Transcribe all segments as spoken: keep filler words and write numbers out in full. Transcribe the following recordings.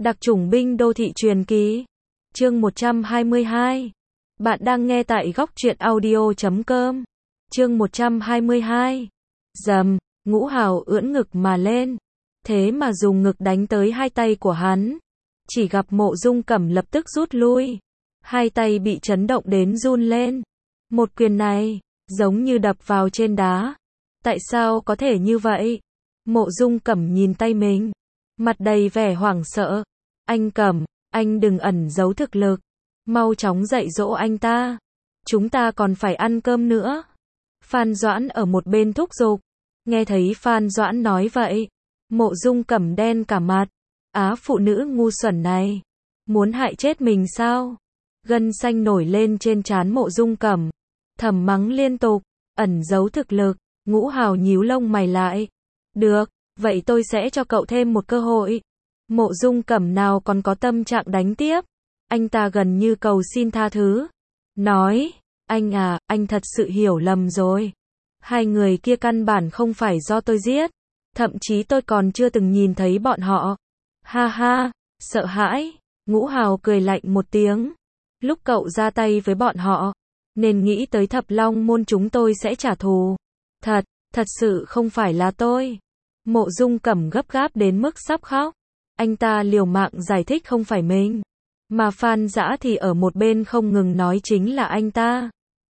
Đặc chủng binh đô thị truyền kỳ. Chương một trăm hai mươi hai. Bạn đang nghe tại góc truyện audio chấm com. Chương một trăm hai mươi hai. Dầm, Ngũ Hào ưỡn ngực mà lên. Thế mà dùng ngực đánh tới hai tay của hắn. Chỉ gặp Mộ Dung Cẩm lập tức rút lui. Hai tay bị chấn động đến run lên. Một quyền này, giống như đập vào trên đá. Tại sao có thể như vậy? Mộ Dung Cẩm nhìn tay mình. Mặt đầy vẻ hoảng sợ. Anh Cẩm, anh đừng ẩn giấu thực lực. Mau chóng dạy dỗ anh ta. Chúng ta còn phải ăn cơm nữa. Phan Doãn ở một bên thúc giục. Nghe thấy Phan Doãn nói vậy. Mộ Dung Cẩm đen cả mặt. Á, phụ nữ ngu xuẩn này. Muốn hại chết mình sao? Gân xanh nổi lên trên trán Mộ Dung Cẩm. Thầm mắng liên tục. Ẩn giấu thực lực. Ngũ Hào nhíu lông mày lại. Được, vậy tôi sẽ cho cậu thêm một cơ hội. Mộ Dung Cẩm nào còn có tâm trạng đánh tiếp. Anh ta gần như cầu xin tha thứ. Nói, anh à, anh thật sự hiểu lầm rồi. Hai người kia căn bản không phải do tôi giết. Thậm chí tôi còn chưa từng nhìn thấy bọn họ. Ha ha, sợ hãi. Ngũ Hào cười lạnh một tiếng. Lúc cậu ra tay với bọn họ, nên nghĩ tới Thập Long môn chúng tôi sẽ trả thù. Thật, thật sự không phải là tôi. Mộ Dung Cẩm gấp gáp đến mức sắp khóc. Anh ta liều mạng giải thích không phải mình. Mà Phan Dã thì ở một bên không ngừng nói chính là anh ta.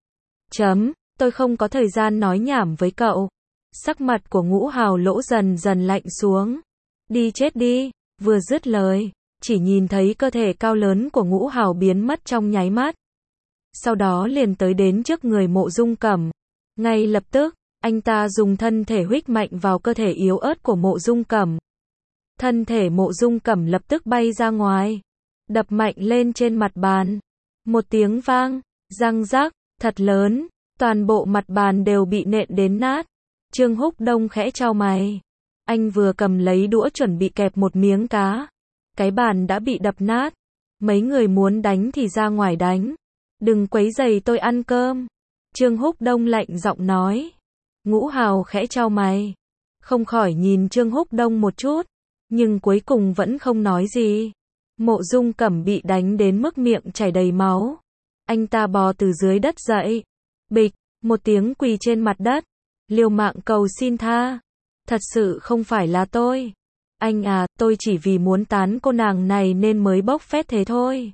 Chấm, tôi không có thời gian nói nhảm với cậu. Sắc mặt của Ngũ Hào Lỗ dần dần lạnh xuống. Đi chết đi, vừa dứt lời, chỉ nhìn thấy cơ thể cao lớn của Ngũ Hào biến mất trong nháy mắt. Sau đó liền tới đến trước người Mộ Dung Cẩm. Ngay lập tức, anh ta dùng thân thể huých mạnh vào cơ thể yếu ớt của Mộ Dung Cẩm. Thân thể Mộ Dung Cẩm lập tức bay ra ngoài, đập mạnh lên trên mặt bàn. Một tiếng vang, răng rắc, thật lớn, toàn bộ mặt bàn đều bị nện đến nát. Trương Húc Đông khẽ chau mày. Anh vừa cầm lấy đũa chuẩn bị kẹp một miếng cá. Cái bàn đã bị đập nát. Mấy người muốn đánh thì ra ngoài đánh. Đừng quấy rầy tôi ăn cơm. Trương Húc Đông lạnh giọng nói. Ngũ Hào khẽ chau mày. Không khỏi nhìn Trương Húc Đông một chút. Nhưng cuối cùng vẫn không nói gì. Mộ Dung Cẩm bị đánh đến mức miệng chảy đầy máu. Anh ta bò từ dưới đất dậy. Bịch, một tiếng quỳ trên mặt đất. Liều mạng cầu xin tha. Thật sự không phải là tôi. Anh à, tôi chỉ vì muốn tán cô nàng này nên mới bốc phét thế thôi.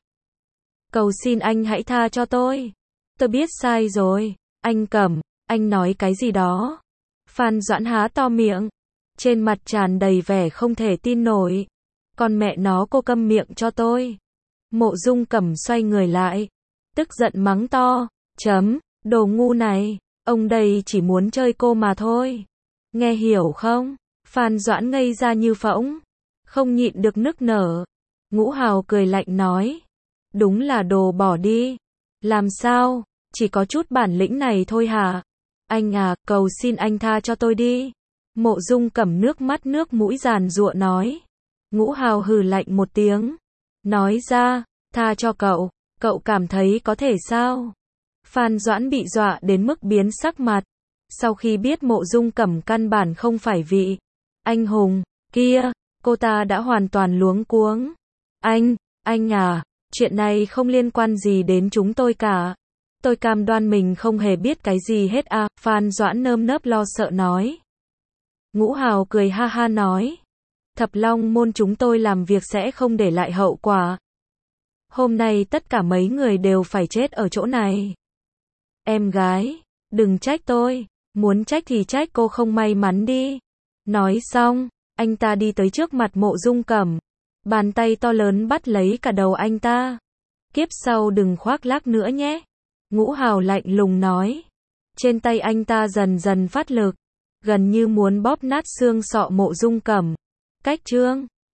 Cầu xin anh hãy tha cho tôi. Tôi biết sai rồi. Anh Cẩm, anh nói cái gì đó? Phan Doãn há to miệng. Trên mặt tràn đầy vẻ không thể tin nổi. Con mẹ nó, cô câm miệng cho tôi. Mộ Dung Cẩm xoay người lại. Tức giận mắng to. Chấm, đồ ngu này. Ông đây chỉ muốn chơi cô mà thôi. Nghe hiểu không? Phan Doãn ngây ra như phỗng. Không nhịn được nức nở. Ngũ Hào cười lạnh nói. Đúng là đồ bỏ đi. Làm sao? Chỉ có chút bản lĩnh này thôi hả? Anh à, cầu xin anh tha cho tôi đi. Mộ Dung Cẩm nước mắt nước mũi giàn giụa nói. Ngũ Hào hừ lạnh một tiếng. Nói ra, tha cho cậu. Cậu cảm thấy có thể sao? Phan Doãn bị dọa đến mức biến sắc mặt. Sau khi biết Mộ Dung Cẩm căn bản không phải vị anh hùng kia, cô ta đã hoàn toàn luống cuống. Anh, anh à, chuyện này không liên quan gì đến chúng tôi cả. Tôi cam đoan mình không hề biết cái gì hết à, Phan Doãn nơm nớp lo sợ nói. Ngũ Hào cười ha ha nói. Thập Long môn chúng tôi làm việc sẽ không để lại hậu quả. Hôm nay tất cả mấy người đều phải chết ở chỗ này. Em gái, đừng trách tôi, muốn trách thì trách cô không may mắn đi. Nói xong, anh ta đi tới trước mặt Mộ Dung Cẩm. Bàn tay to lớn bắt lấy cả đầu anh ta. Kiếp sau đừng khoác lác nữa nhé. Ngũ Hào lạnh lùng nói. Trên tay anh ta dần dần phát lực. Gần như muốn bóp nát xương sọ Mộ Dung Cẩm. Cách chương